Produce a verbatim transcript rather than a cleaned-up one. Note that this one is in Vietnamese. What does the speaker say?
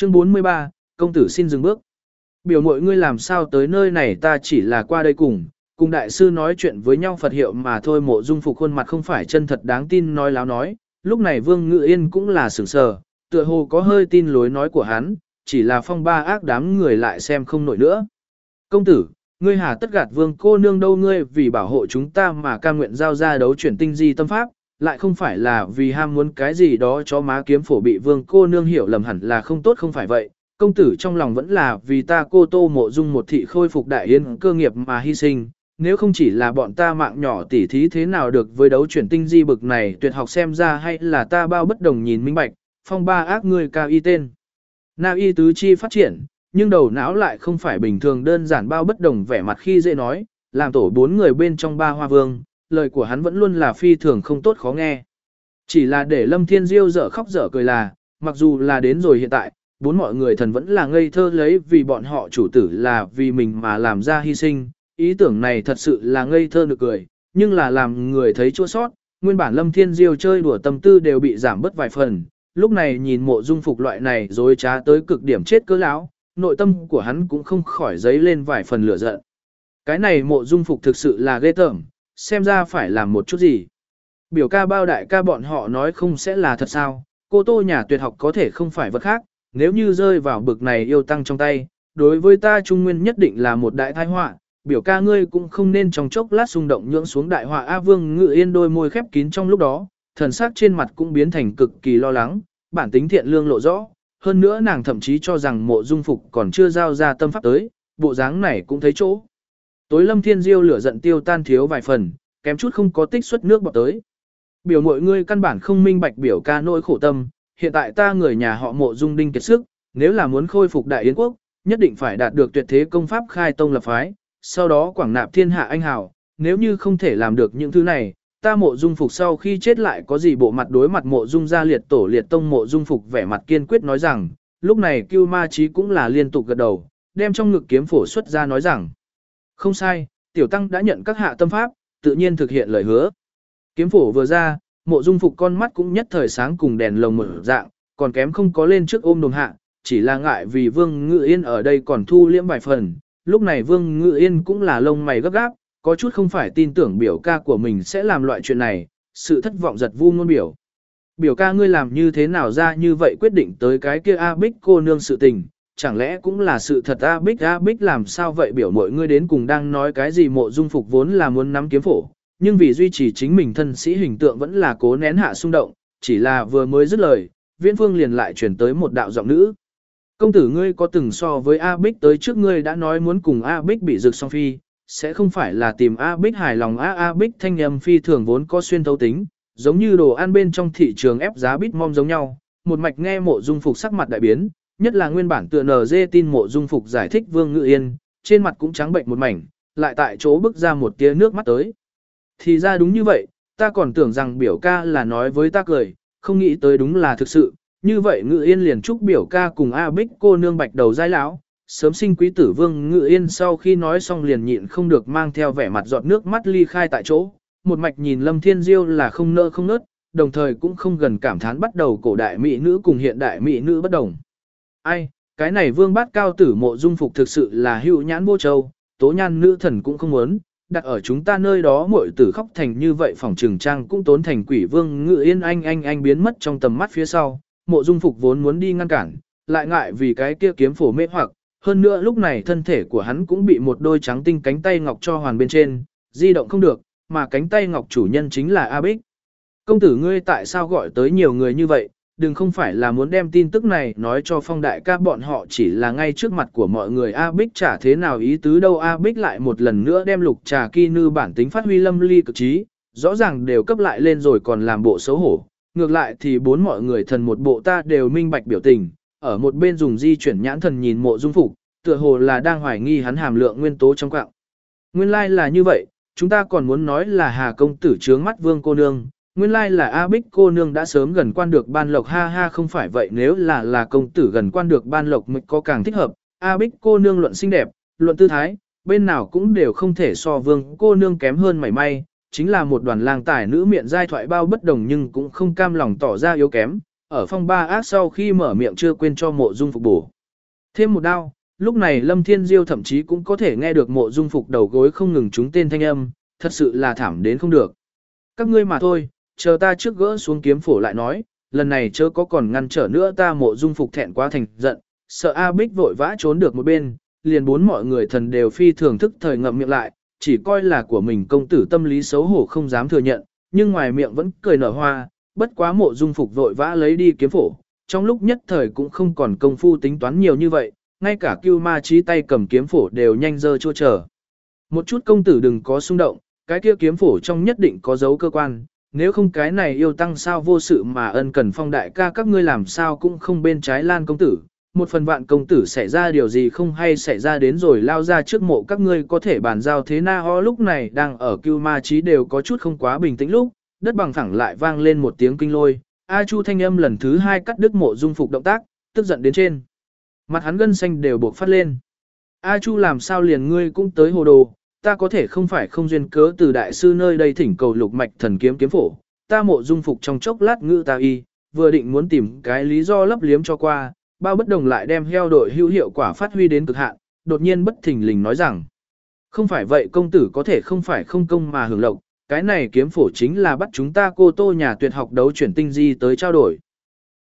Chương bốn mươi ba, công tử xin dừng bước. Biểu muội ngươi làm sao tới nơi này, ta chỉ là qua đây cùng, cùng đại sư nói chuyện với nhau Phật hiệu mà thôi. Mộ Dung Phục khuôn mặt không phải chân thật đáng tin nói láo nói, lúc này Vương Ngự Yên cũng là sửng sờ, tựa hồ có hơi tin lối nói của hắn, chỉ là phong ba ác đám người lại xem không nổi nữa. Công tử, ngươi hà tất gạt Vương cô nương đâu, ngươi vì bảo hộ chúng ta mà cam nguyện giao ra đấu chuyển tinh di tâm pháp, lại không phải là vì ham muốn cái gì đó cho má kiếm phổ bị Vương cô nương hiểu lầm hẳn là không tốt không phải vậy. Công tử trong lòng vẫn là vì ta cô Tô Mộ Dung một thị khôi phục đại yến cơ nghiệp mà hy sinh, nếu không chỉ là bọn ta mạng nhỏ tỉ thí thế nào được với đấu chuyển tinh di bực này, tuyệt học xem ra hay là ta bao bất đồng nhìn minh bạch, phong ba ác người cao y tên. Na y tứ chi phát triển, nhưng đầu não lại không phải bình thường đơn giản bao bất đồng vẻ mặt khi dễ nói, làm tổ bốn người bên trong ba hoa vương, lời của hắn vẫn luôn là phi thường không tốt khó nghe. Chỉ là để Lâm Thiên Diêu dở khóc dở cười là, mặc dù là đến rồi hiện tại, bốn mọi người thần vẫn là ngây thơ lấy vì bọn họ chủ tử là vì mình mà làm ra hy sinh, ý tưởng này thật sự là ngây thơ nực cười, nhưng là làm người thấy chua sót, nguyên bản Lâm Thiên Diêu chơi đùa tâm tư đều bị giảm bớt vài phần, lúc này nhìn Mộ Dung Phục loại này dối trá tới cực điểm chết cỡ lão, nội tâm của hắn cũng không khỏi dấy lên vài phần lửa giận. Cái này Mộ Dung Phục thực sự là ghê tởm, xem ra phải làm một chút gì. Biểu ca bao đại ca bọn họ nói không sẽ là thật sao, cô Tô nhà tuyệt học có thể không phải vật khác, nếu như rơi vào bực này yêu tăng trong tay, đối với ta Trung Nguyên nhất định là một đại tai họa, biểu ca ngươi cũng không nên trong chốc lát xung động nhưỡng xuống đại họa. A Vương Ngự Yên đôi môi khép kín trong lúc đó, thần sắc trên mặt cũng biến thành cực kỳ lo lắng, bản tính thiện lương lộ rõ, hơn nữa nàng thậm chí cho rằng Mộ Dung Phục còn chưa giao ra tâm pháp tới, bộ dáng này cũng thấy chỗ. Tối Lâm Thiên Diêu lửa giận tiêu tan thiếu vài phần, kém chút không có tích xuất nước bọt tới. Biểu mọi ngươi căn bản không minh bạch biểu ca nỗi khổ tâm, hiện tại ta người nhà họ Mộ Dung đinh kiệt sức, nếu là muốn khôi phục đại yến quốc, nhất định phải đạt được tuyệt thế công pháp khai tông lập phái, sau đó quảng nạp thiên hạ anh hào, nếu như không thể làm được những thứ này, ta Mộ Dung Phục sau khi chết lại có gì bộ mặt đối mặt. Mộ Dung gia liệt tổ liệt tông. Mộ Dung Phục vẻ mặt kiên quyết nói rằng, lúc này Cưu Ma Chí cũng là liên tục gật đầu, đem trong ngực kiếm phổ xuất ra nói rằng, không sai, tiểu tăng đã nhận các hạ tâm pháp, tự nhiên thực hiện lời hứa. Kiếm phổ vừa ra, Mộ Dung Phục con mắt cũng nhất thời sáng cùng đèn lồng mở dạng, còn kém không có lên trước ôm đồm hạ, chỉ là ngại vì Vương Ngự Yên ở đây còn thu liễm vài phần. Lúc này Vương Ngự Yên cũng là lông mày gấp gáp, có chút không phải tin tưởng biểu ca của mình sẽ làm loại chuyện này, sự thất vọng giật vu ngôn biểu. Biểu ca ngươi làm như thế nào ra như vậy quyết định tới cái kia A Bích cô nương sự tình, chẳng lẽ cũng là sự thật A Bích A Bích làm sao vậy biểu mọi ngươi đến cùng đang nói cái gì. Mộ Dung Phục vốn là muốn nắm kiếm phổ, nhưng vì duy trì chính mình thân sĩ hình tượng vẫn là cố nén hạ xung động, chỉ là vừa mới dứt lời, Viễn Phương liền lại chuyển tới một đạo giọng nữ. Công tử ngươi có từng so với A Bích tới trước ngươi đã nói muốn cùng A Bích bị rực song phi, sẽ không phải là tìm A Bích hài lòng A A Bích thanh âm phi thường vốn có xuyên thấu tính, giống như đồ ăn bên trong thị trường ép giá bít mom giống nhau. Một mạch nghe Mộ Dung Phục sắc mặt đại biến, nhất là nguyên bản tựa nờ dê tin Mộ Dung Phục giải thích Vương Ngự Yên, trên mặt cũng trắng bệnh một mảnh, lại tại chỗ bức ra một tia nước mắt tới. Thì ra đúng như vậy, ta còn tưởng rằng biểu ca là nói với ta cười, không nghĩ tới đúng là thực sự. Như vậy Ngự Yên liền chúc biểu ca cùng A Bích cô nương bạch đầu giai lão, sớm sinh quý tử. Vương Ngự Yên sau khi nói xong liền nhịn không được mang theo vẻ mặt giọt nước mắt ly khai tại chỗ, một mạch nhìn Lâm Thiên Diêu là không nỡ không nớt, đồng thời cũng không gần cảm thán bắt đầu cổ đại mỹ nữ cùng hiện đại mỹ nữ bất đồng. Ai, cái này Vương bát cao tử Mộ Dung Phục thực sự là hữu nhãn vô châu, tố nhan nữ thần cũng không muốn, đặt ở chúng ta nơi đó muội tử khóc thành như vậy phòng trường trang cũng tốn thành quỷ. Vương Ngự Yên anh anh anh biến mất trong tầm mắt phía sau, Mộ Dung Phục vốn muốn đi ngăn cản, lại ngại vì cái kia kiếm phổ mê hoặc, hơn nữa lúc này thân thể của hắn cũng bị một đôi trắng tinh cánh tay ngọc cho hoàn bên trên, di động không được, mà cánh tay ngọc chủ nhân chính là A Bích. Công tử ngươi tại sao gọi tới nhiều người như vậy, đừng không phải là muốn đem tin tức này nói cho Phong đại ca bọn họ, chỉ là ngay trước mặt của mọi người. A Bích chả thế nào ý tứ đâu. A Bích lại một lần nữa đem lục trà kỳ nư bản tính phát huy lâm ly cực trí, rõ ràng đều cấp lại lên rồi còn làm bộ xấu hổ. Ngược lại thì bốn mọi người thần một bộ ta đều minh bạch biểu tình, ở một bên dùng di chuyển nhãn thần nhìn Mộ Dung Phục, tựa hồ là đang hoài nghi hắn hàm lượng nguyên tố trong quạng. Nguyên lai like là như vậy, chúng ta còn muốn nói là Hà công tử trướng mắt Vương cô nương, nguyên lai like là A Bích cô nương đã sớm gần quan được ban lộc. Ha ha, không phải vậy, nếu là là công tử gần quan được ban lộc mới có càng thích hợp. A Bích cô nương luận xinh đẹp, luận tư thái, bên nào cũng đều không thể so Vương cô nương kém hơn mảy may, chính là một đoàn lang tài nữ miệng giai thoại bao bất đồng nhưng cũng không cam lòng tỏ ra yếu kém. ở phong ba ác sau khi mở miệng chưa quên cho mộ dung phục bổ. Thêm một đao, lúc này Lâm Thiên Diêu thậm chí cũng có thể nghe được mộ dung phục đầu gối không ngừng trúng tên thanh âm, thật sự là thảm đến không được. Các ngươi mà thôi, chờ ta trước gỡ xuống kiếm phổ lại nói, lần này chớ có còn ngăn trở nữa, ta mộ dung phục thẹn quá thành giận, sợ A Bích vội vã trốn được một bên, liền bốn mọi người thần đều phi thường thức thời ngậm miệng lại, chỉ coi là của mình công tử tâm lý xấu hổ không dám thừa nhận, nhưng ngoài miệng vẫn cười nở hoa, bất quá mộ dung phục vội vã lấy đi kiếm phổ, trong lúc nhất thời cũng không còn công phu tính toán nhiều như vậy, ngay cả Cưu Ma Chí tay cầm kiếm phổ đều nhanh dơ chua chờ. Một chút công tử đừng có xung động, cái kia kiếm phổ trong nhất định có dấu cơ quan, nếu không cái này yêu tăng sao vô sự mà ân cần Phong đại ca các ngươi làm sao cũng không bên trái Lan công tử, một phần vạn công tử xảy ra điều gì không hay xảy ra đến rồi lao ra trước mộ các ngươi có thể bàn giao thế na ho. Lúc này đang ở Cưu Ma Chí đều có chút không quá bình tĩnh lúc, đất bằng phẳng lại vang lên một tiếng kinh lôi, A Chu thanh âm lần thứ hai cắt đứt mộ dung phục động tác, tức giận đến trên. Mặt hắn gân xanh đều buộc phát lên. A Chu làm sao liền ngươi cũng tới hồ đồ, ta có thể không phải không duyên cớ từ đại sư nơi đây thỉnh cầu lục mạch thần kiếm kiếm phổ, ta mộ dung phục trong chốc lát ngữ ta y, vừa định muốn tìm cái lý do lấp liếm cho qua, bao bất đồng lại đem heo đội hữu hiệu quả phát huy đến cực hạn, đột nhiên bất thình lình nói rằng, không phải vậy công tử có thể không phải không công mà hưởng lộc, cái này kiếm phổ chính là bắt chúng ta cô tô nhà tuyệt học đấu chuyển tinh di tới trao đổi.